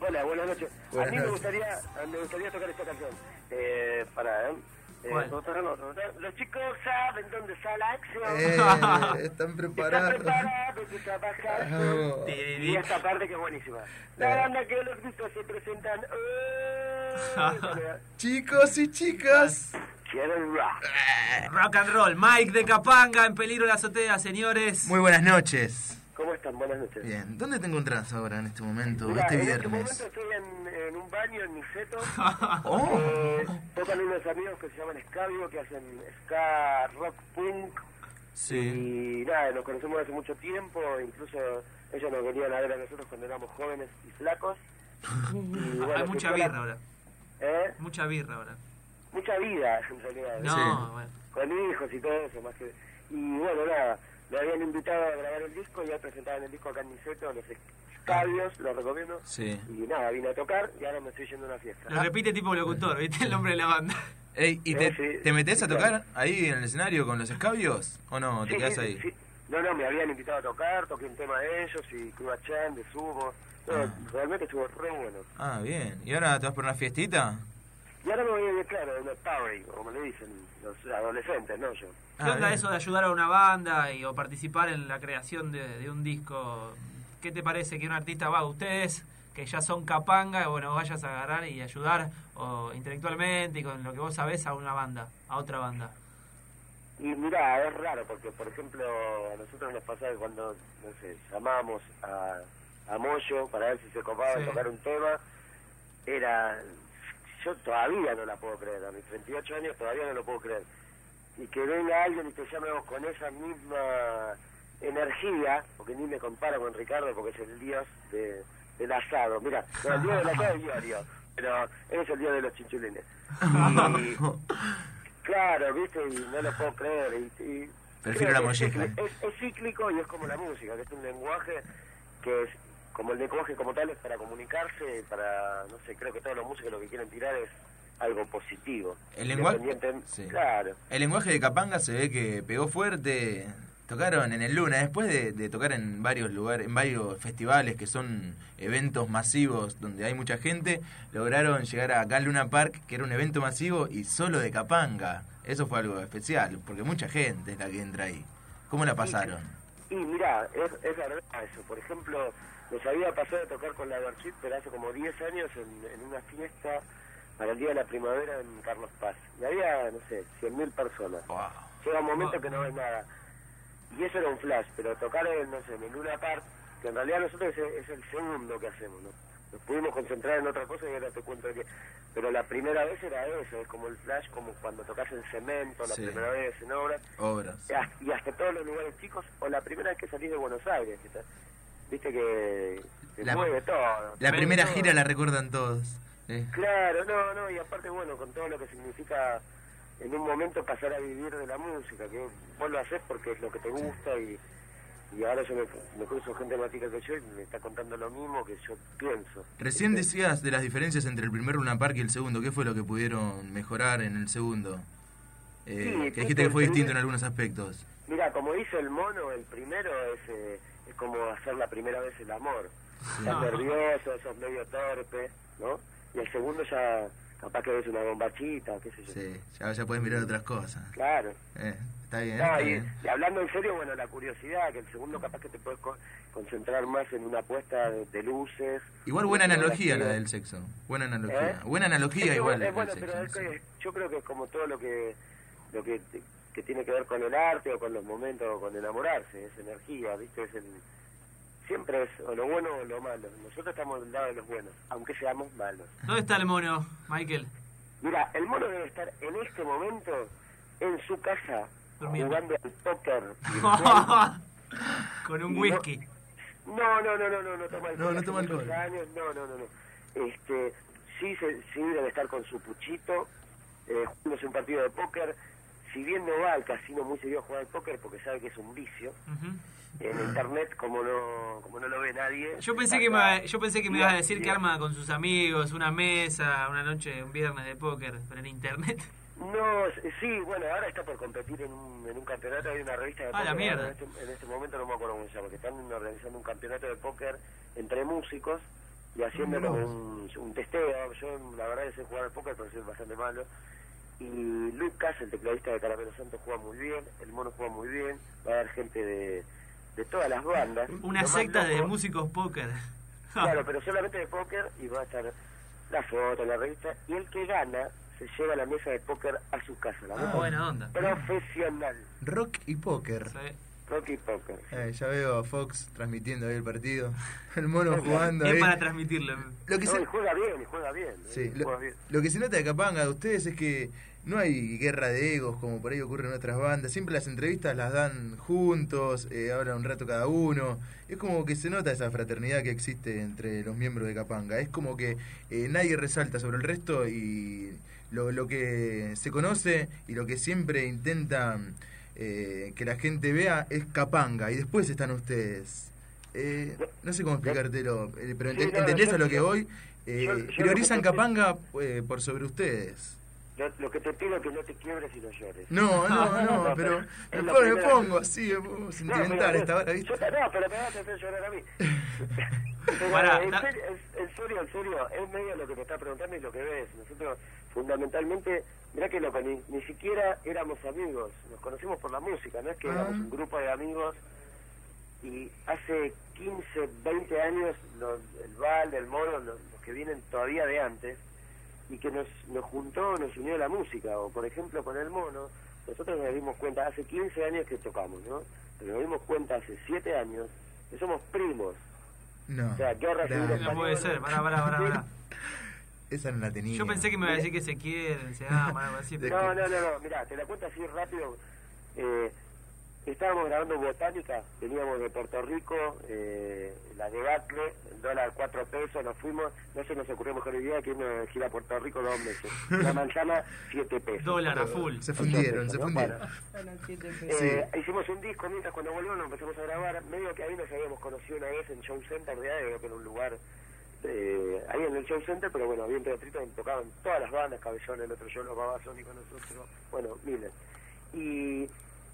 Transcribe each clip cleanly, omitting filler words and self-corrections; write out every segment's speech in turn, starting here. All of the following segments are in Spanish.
Hola, buenas noches. Buenas a mí noches. me gustaría tocar esta canción. ¿Cuál? Los chicos saben dónde está la acción. Están Están preparados. preparados para trabajar. Oh. Y esta parte que es buenísima. La banda que los gustos se presentan. Chicos y chicas. Quieren rock. Rock and roll. Mike de Capanga en peligro la azotea, señores. Muy buenas noches. ¿Cómo están? Buenas noches. Bien, ¿dónde te encontrás ahora en este momento, Mirá, este en este viernes? momento estoy en un baño en Niceto. Oh. Tocan unos amigos que se llaman Escabio, que hacen ska, rock, punk. Sí. Y nada, nos conocemos hace mucho tiempo, incluso ellos nos venían a ver a nosotros cuando éramos jóvenes y flacos. Y bueno, Hay mucha surgió birra la- ahora. ¿Eh? Mucha birra ahora. Mucha vida, en realidad. No, Sí. bueno. Con hijos y todo eso, más que... Y bueno, nada, me habían invitado a grabar el disco, ya presentaban el disco acá en Niceto, los Escabios, los recomiendo. Sí. Y nada, vine a tocar y ahora me estoy yendo a una fiesta. Lo repite tipo locutor, ¿viste? El nombre de la banda. Ey, ¿y Sí, te metés sí, a tocar ahí en el escenario con los escabios? ¿O no? ¿Te Sí, quedás sí, ahí? sí. No, me habían invitado a tocar, toqué un tema de ellos y Cuba Chan, de Subo. No, realmente estuvo re bueno. Ah, bien. ¿Y ahora te vas por una fiestita? Y ahora me voy, claro, de una party, como le dicen los adolescentes, ¿no? Yo. ¿Qué Ah, onda bien. eso de ayudar a una banda o participar en la creación de un disco? ¿Qué te parece que un artista va, ustedes que ya son capanga, bueno, vayas a agarrar y ayudar o intelectualmente y con lo que vos sabés a una banda, a otra banda? Y mirá, es raro porque, por ejemplo, a nosotros nos pasaba que cuando, no sé, llamamos a Moyo para ver si se copaba Sí. tocar un tema, era... Yo todavía no la puedo creer, a mis 38 años todavía no lo puedo creer. Y que venga alguien y te llame vos con esa misma energía, porque ni me comparo con Ricardo porque es el dios del asado. Mira, no, el dios del asado es diario, pero es el dios de los chinchulines. Y, claro, viste, y no lo puedo creer. Y Prefiero creo la que molleja. es cíclico y es como la música, que es un lenguaje que es como el lenguaje como tal es para comunicarse, para, no sé, creo que todos los músicos lo que quieren tirar es algo positivo. El lenguaje, Independiente- sí. Claro. El lenguaje de Capanga se ve que pegó fuerte. Tocaron en el Luna, después de tocar en varios lugares, en varios festivales que son eventos masivos donde hay mucha gente, lograron llegar acá al Luna Park, que era un evento masivo y solo de Capanga. Eso fue algo especial, porque mucha gente es la que entra ahí. ¿Cómo la pasaron? Y mirá, es verdad eso. Por ejemplo, nos había pasado de tocar con la Verchit, pero hace como 10 años en una fiesta para el Día de la Primavera en Carlos Paz. Y había, no sé, 100.000 personas. Wow. Llega un momento que no ves nada. Y eso era un flash, pero tocar en, no sé, en el Luna Park, que en realidad nosotros es el segundo que hacemos, ¿no? Nos pudimos concentrar en otra cosa y ahora te cuento que... Pero la primera vez era eso, es como el flash, como cuando tocas en cemento, la Sí. primera vez en obras. Obras. Y hasta todos los lugares chicos, o la primera vez que salís de Buenos Aires, viste que te La- mueve todo. La Te primera mueve gira todo. la recuerdan todos. Sí. Claro, no, y aparte, bueno, con todo lo que significa en un momento pasar a vivir de la música, que vos lo haces porque es lo que te gusta y ahora yo me cruzo gente más chica que yo y me está contando lo mismo que yo pienso. Recién ¿Viste? decías de las diferencias entre el primer Luna Park y el segundo. ¿Qué fue lo que pudieron mejorar en el segundo? Sí, Que dijiste que fue distinto en algunos aspectos. Mira, como dice el mono, el primero es como hacer la primera vez el amor. Estás nervioso, sos medio torpe, ¿no? Y el segundo ya capaz que ves una bombachita, qué sé yo. Sí, ya puedes mirar otras cosas. Claro. Está bien, No, está y bien. hablando en serio, bueno, la curiosidad, que el segundo capaz que te puedes concentrar más en una puesta de luces. Igual buena de analogía la fotografía. del sexo. Buena analogía. ¿Eh? Buena analogía Es igual. bueno, del pero sexo, es sí. que yo creo que es como todo lo que tiene que ver con el arte o con los momentos o con enamorarse, es energía, ¿viste? Siempre es o lo bueno o lo malo. Nosotros estamos del lado de los buenos, aunque seamos malos. ¿Dónde está el mono, Michael? Mira, el mono debe estar en este momento en su casa Durmiendo. jugando al póker virtual. Con un Y whisky. No toma alcohol. No Hace toma muchos alcohol. años, no. Sí debe estar con su puchito, jugándose un partido de póker. Si bien no va al casino muy seguido a jugar al póker porque sabe que es un vicio, Ujú. en internet como no lo ve nadie. Yo pensé que me ibas a decir que arma con sus amigos una mesa, una noche, un viernes de póker, pero en internet. No, sí, bueno, ahora está por competir en un campeonato, hay una revista de Ah, la póker, mierda. en este momento no me acuerdo cómo se llama, que están organizando un campeonato de póker entre músicos y haciendo como un testeo. Yo la verdad que sé jugar al póker, pero soy bastante malo. Y Lucas, el tecladista de Caramelo Santo, juega muy bien, el Mono juega muy bien, va a haber gente de todas las bandas. Una secta de músicos póker. Claro, pero solamente de póker, y va a estar la foto, la revista, y el que gana se lleva la mesa de póker a su casa. La mesa buena onda. profesional. Rock y póker. Sí. Rock y póker. Ya veo a Fox transmitiendo ahí el partido. El Mono jugando Es ahí. para transmitirlo. Lo que No, se... y juega bien, y juega bien. Sí, Juega bien. lo que se nota de Capanga de ustedes es que no hay guerra de egos como por ahí ocurre en otras bandas. Siempre las entrevistas las dan juntos, hablan un rato cada uno. Es como que se nota esa fraternidad que existe entre los miembros de Capanga. Es como que nadie resalta sobre el resto y lo que se conoce y lo que siempre intentan que la gente vea es Capanga y después están ustedes. No sé cómo explicártelo, pero Sí, no, ¿entendés yo- a lo que voy? yo Priorizan lo que- Capanga por sobre ustedes. Lo que te pido es que no te quiebres y no llores. No, pero Es me lo pongo, primero. pongo así, me pongo sentimental esta hora, ¿viste? No, pero me vas a hacer llorar a mí. Pero, Pará, en serio, es medio lo que te está preguntando y lo que ves. Nosotros, fundamentalmente, mirá que ni siquiera éramos amigos, nos conocimos por la música, no es que éramos un grupo de amigos, y hace 15, 20 años, el Val, el Mono, los que vienen todavía de antes, y que nos juntó, nos unió la música, o por ejemplo con el Mono, nosotros nos dimos cuenta, hace 15 años que tocamos, ¿no? Pero nos dimos cuenta hace 7 años que somos primos. No, O sea, guerra civil dale. No puede ser, pará. Esa no la tenía. Yo pensé que me iba a decir que se quieren, se aman, algo así. Pero... No, mirá, te la cuento así rápido. Estábamos grabando Botánica, veníamos de Puerto Rico, la debacle, el dólar 4 pesos, nos fuimos, no se nos ocurrió mejor idea que irnos de gira a Puerto Rico 2 meses. La manzana, 7 pesos. Dólar a full. Se fundieron, se ¿no? fundieron. Hicimos un disco, mientras cuando volvimos nos empezamos a grabar, medio que ahí nos habíamos conocido una vez en Show Center de Adeo, que era un lugar ahí en el Show Center, pero bueno, había un teatrito donde tocaban todas las bandas, Cabellón, el otro yo, los Babasónicos, nosotros, bueno, miles. Y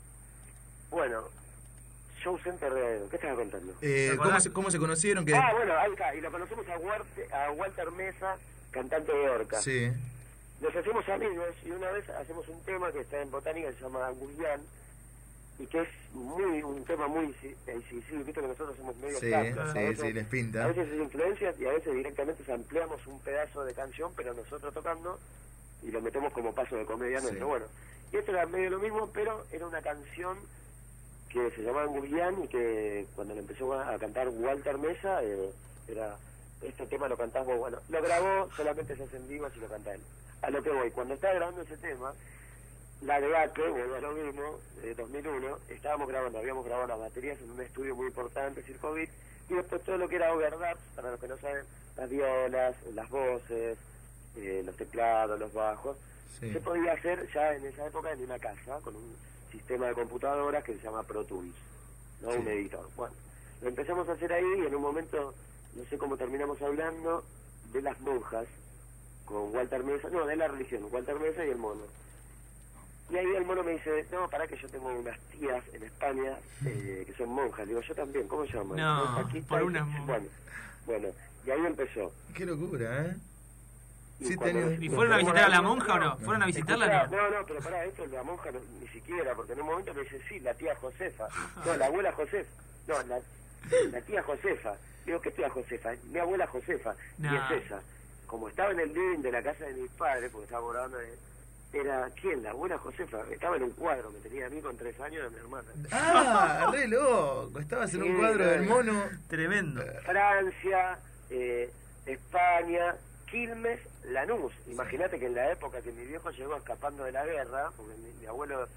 bueno, Show Center de Adeo, ¿qué estaba contando? ¿Cómo se conocieron? Bueno, ahí está, y lo conocemos a Walter Mesa, cantante de Orca. Sí. Nos hacemos amigos y una vez hacemos un tema que está en Botánica que se llama Angustian y que es un tema muy sí, viste que nosotros somos medio cantos, sí, les pinta. A veces es influencias y a veces directamente ampliamos un pedazo de canción, pero nosotros tocando y lo metemos como paso de comedia nuestro. Bueno, y esto era medio lo mismo, pero era una canción que se llamaba Angustian y que cuando lo empezó a cantar Walter Mesa, era este tema lo cantás vos. Bueno, lo grabó, solamente se hace en vivo si lo canta él. A lo que voy, cuando estaba grabando ese tema, la debacle, vuelvo a lo mismo, de 2001, habíamos grabado las baterías en un estudio muy importante, Circovit, y después todo lo que era overdubs, para los que no saben, las violas, las voces, los teclados, los bajos, se podía hacer ya en esa época en una casa, con un sistema de computadoras que se llama Pro Tools, ¿no? Un editor. Bueno, lo empezamos a hacer ahí y en un momento, no sé cómo terminamos hablando, de las monjas, con Walter Mesa, no, de la religión, Walter Mesa y el Mono. Y ahí el Mono me dice, no, pará que yo tengo unas tías en España que son monjas. Digo, yo también, ¿cómo se llaman? No, por unas monjas. Bueno, y ahí empezó. Qué locura, ¿eh? ¿Y fueron a visitar a la monja o no? ¿Fueron a visitarla? No, pero pará, esto la monja ni siquiera, porque en un momento me dice, sí, la tía Josefa. No, la abuela Josefa. No, la tía Josefa. Digo, ¿qué tía Josefa? Mi abuela Josefa. No. Y es esa. Como estaba en el living de la casa de mis padres, porque estaba grabando, era, ¿quién? La abuela Josefa. Estaba en un cuadro, me tenía a mí con 3 años de mi hermana. ¡Ah, re loco! Estabas en un cuadro del Mono. Tremendo. Francia, España, Quilmes, Lanús. Imagínate que en la época que mi viejo llegó escapando de la guerra, porque mi abuelo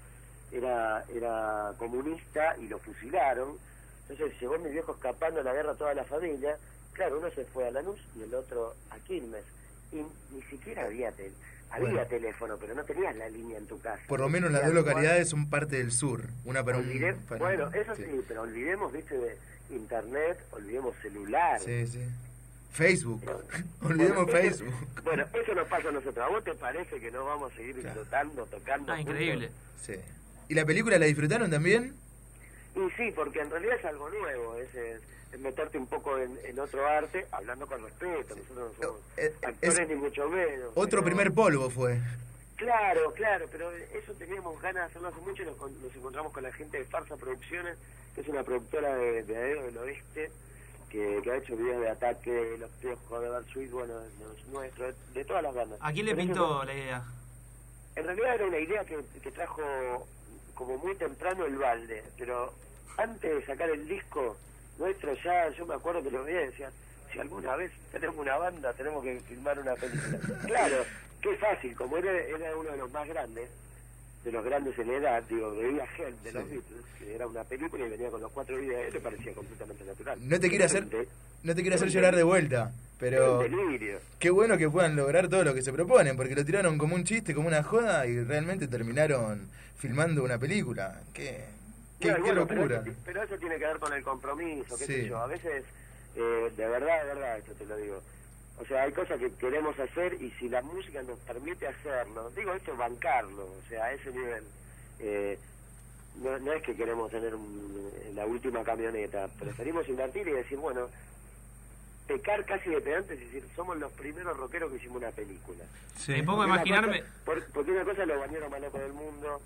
era comunista y lo fusilaron, entonces llegó mi viejo escapando de la guerra toda la familia. Claro, uno se fue a Lanús y el otro a Quilmes. Y ni siquiera había teléfono, pero no tenías la línea en tu casa. Por lo menos las dos localidades son parte del sur. Una para Bueno, eso sí, pero olvidemos, viste, de internet, olvidemos celular. Sí. Facebook. Olvidemos Facebook. Bueno, eso nos pasa a nosotros. ¿A vos te parece que no vamos a seguir disfrutando, tocando? Increíble. Sí. ¿Y la película la disfrutaron también? Y sí, porque en realidad es algo nuevo. es meterte un poco en otro arte, hablando con respeto. Nosotros no somos actores ni mucho menos. Otro primer polvo fue. Claro, pero eso teníamos ganas de hacerlo hace mucho y nos encontramos con la gente de Farsa Producciones, que es una productora de Aero del Oeste, que ha hecho videos de Ataque, de Los Piojos, de Bersuit, bueno, de los nuestros, de todas las bandas. ¿A quién le pintó la idea? En realidad era una idea que trajo como muy temprano el Balde, pero antes de sacar el disco nuestro ya, yo me acuerdo que lo veía y decía, si alguna vez tenemos una banda, tenemos que filmar una película. Claro, qué fácil, como era uno de los más grandes, de los grandes en edad, digo, veía Help de los Beatles, que era una película y venía con los 4 videos, le parecía completamente natural. No te quiero hacer llorar de vuelta, pero un delirio. Qué bueno que puedan lograr todo lo que se proponen, porque lo tiraron como un chiste, como una joda, y realmente terminaron filmando una película. Qué locura. Pero eso tiene que ver con el compromiso, qué sé yo, a veces, de verdad, esto te lo digo. O sea, hay cosas que queremos hacer y si la música nos permite hacerlo, digo, esto es bancarlo, o sea, a ese nivel. No es que queremos tener la última camioneta, preferimos invertir y decir, bueno, pecar casi de pedantes y decir, somos los primeros rockeros que hicimos una película. Sí. Me pongo a imaginarme... Porque una cosa es los bañeros más locos del mundo,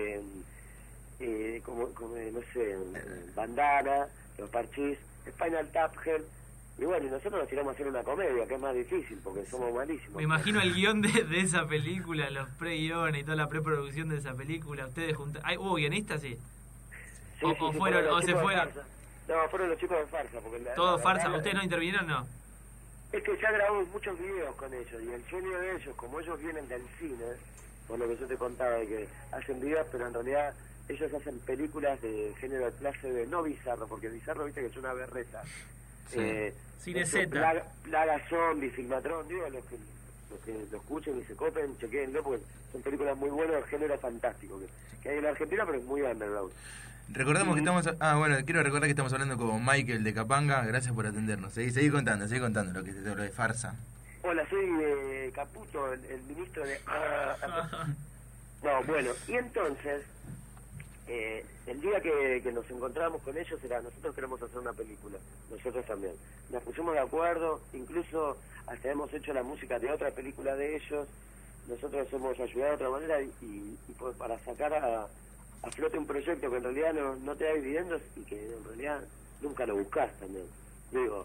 como no sé, Bandana, Los Parchís, Spinal Tap, Hell. Y bueno, y nosotros nos tiramos a hacer una comedia, que es más difícil, porque somos malísimos. Me imagino el guión de esa película, los pre-guiones y toda la preproducción de esa película. Ustedes juntos... ¿Hubo guionistas, sí? Sí, o fueron, o se fue... No, fueron los chicos de Farsa. ¿Todo Farsa? ¿Ustedes no intervinieron, no? Es que ya grabamos muchos videos con ellos, y el sueño de ellos, como ellos vienen del cine, por lo que yo te contaba, de que hacen videos, pero en realidad ellos hacen películas de género de clase B, no bizarro, porque bizarro, viste que es una berreta. Cine Z. Plaga Zombie, Filmatrón, digo, los que lo escuchen y se copen, chequéenlo, porque son películas muy buenas de género fantástico, que hay en la Argentina, pero es muy underground. Recordamos que estamos... quiero recordar que estamos hablando con Michael de Capanga. Gracias por atendernos. Seguí contando lo de Farsa. Hola, soy Caputo, el ministro de... No, bueno, y entonces, el día que nos encontramos con ellos era, nosotros queremos hacer una película, nosotros también. Nos pusimos de acuerdo, incluso hasta hemos hecho la música de otra película de ellos. Nosotros hemos ayudado de otra manera y para sacar a flote un proyecto que en realidad no te da dividendos y que en realidad nunca lo buscás también. Digo,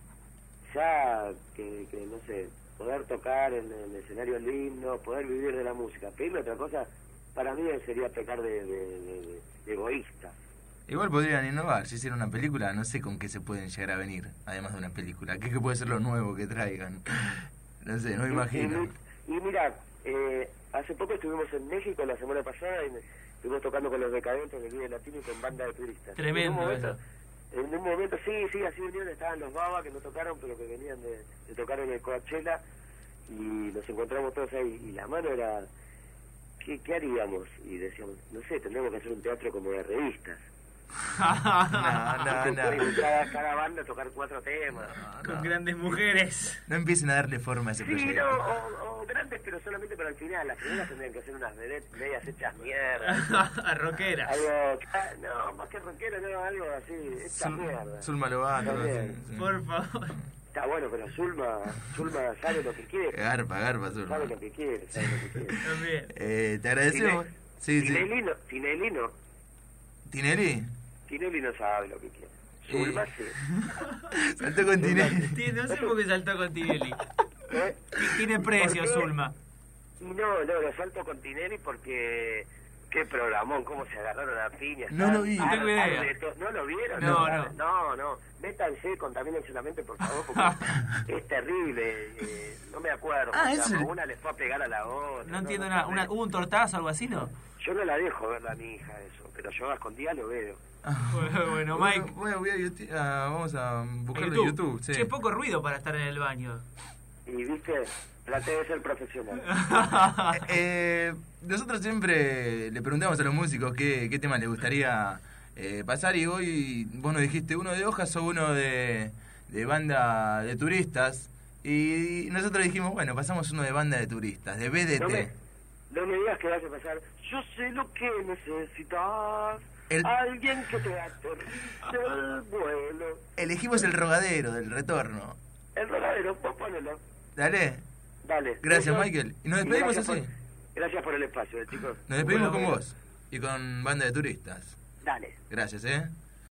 ya que no sé, poder tocar en el escenario el himno, poder vivir de la música, pedirle otra cosa, para mí sería pecar de egoísta. Igual podrían innovar, si hicieran una película, no sé con qué se pueden llegar a venir, además de una película. ¿Qué puede ser lo nuevo que traigan? No sé, no me imagino. Y mira, hace poco estuvimos en México la semana pasada y estuvimos tocando con los Decadentes del Vive Latino y con banda de turistas. Tremendo eso. En un momento, sí, así vinieron, estaban los Baba que no tocaron, pero que venían de tocar en el Coachella, y nos encontramos todos ahí, y la mano era, ¿qué haríamos? Y decíamos, no sé, tendríamos que hacer un teatro como de revistas. No. Cada banda tocar 4 temas. Con grandes mujeres. No empiecen a darle forma a ese proyecto. O grandes, pero solamente para el final. Las primeras tendrían que hacer unas vedettes medias hechas mierda. Rockeras. Algo, no, más que rockero, no, algo así, esta mierda. Zulma Lobato. Por favor. Está bueno, pero Zulma sabe lo que quiere. Garpa, Zulma. Sabe lo que quiere. También. Te agradecemos. Tinelli no. ¿Tinelli? Tinelli no sabe lo que quiere. Zulma sí. Saltó con Tinelli. No sé por qué saltó con Tinelli. Tiene precio, Zulma. No, lo salto con Tinelli porque... Qué programón, cómo se agarraron a piñas. No lo vi. No tengo idea. ¿No lo vieron? No. Métanse, contamínense la mente, por favor, porque es terrible. No me acuerdo. Una le fue a pegar a la otra. No entiendo nada. ¿Hubo un tortazo o algo así, no? Yo no la dejo verla a mi hija eso, pero yo a escondidas lo veo. Bueno, Mike. Vamos a buscarlo en YouTube. Sí. Che, poco ruido para estar en el baño. Y viste, traté de ser profesional. Nosotros siempre le preguntamos a los músicos qué tema les gustaría pasar, y hoy vos nos dijiste uno de Hojas o uno de banda de turistas, y nosotros dijimos, bueno, pasamos uno de banda de turistas, de BDT. No me digas que vas a pasar, yo sé lo que necesitas, Alguien que te aterrice el vuelo. Elegimos el rogadero del retorno. El rodadero, vos ponelo. Dale. Dale. Gracias, Eso. Michael. Y nos despedimos Gracias así. Gracias por el espacio, chicos. Nos despedimos Bueno, con vos. Y con banda de turistas. Dale. Gracias,